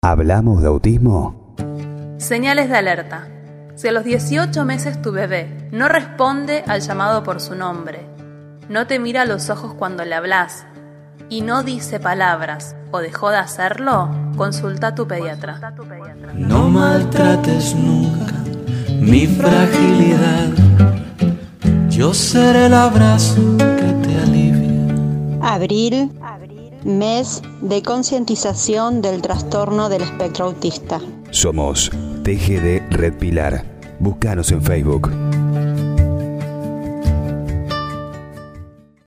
¿Hablamos de autismo? Señales de alerta. Si a los 18 meses tu bebé no responde al llamado por su nombre, no te mira a los ojos cuando le hablas y no dice palabras o dejó de hacerlo, consulta a tu pediatra. No maltrates nunca mi fragilidad. Yo seré el abrazo que te alivia. Abril, mes de concientización del trastorno del espectro autista. Somos TGD Red Pilar. Búscanos en Facebook.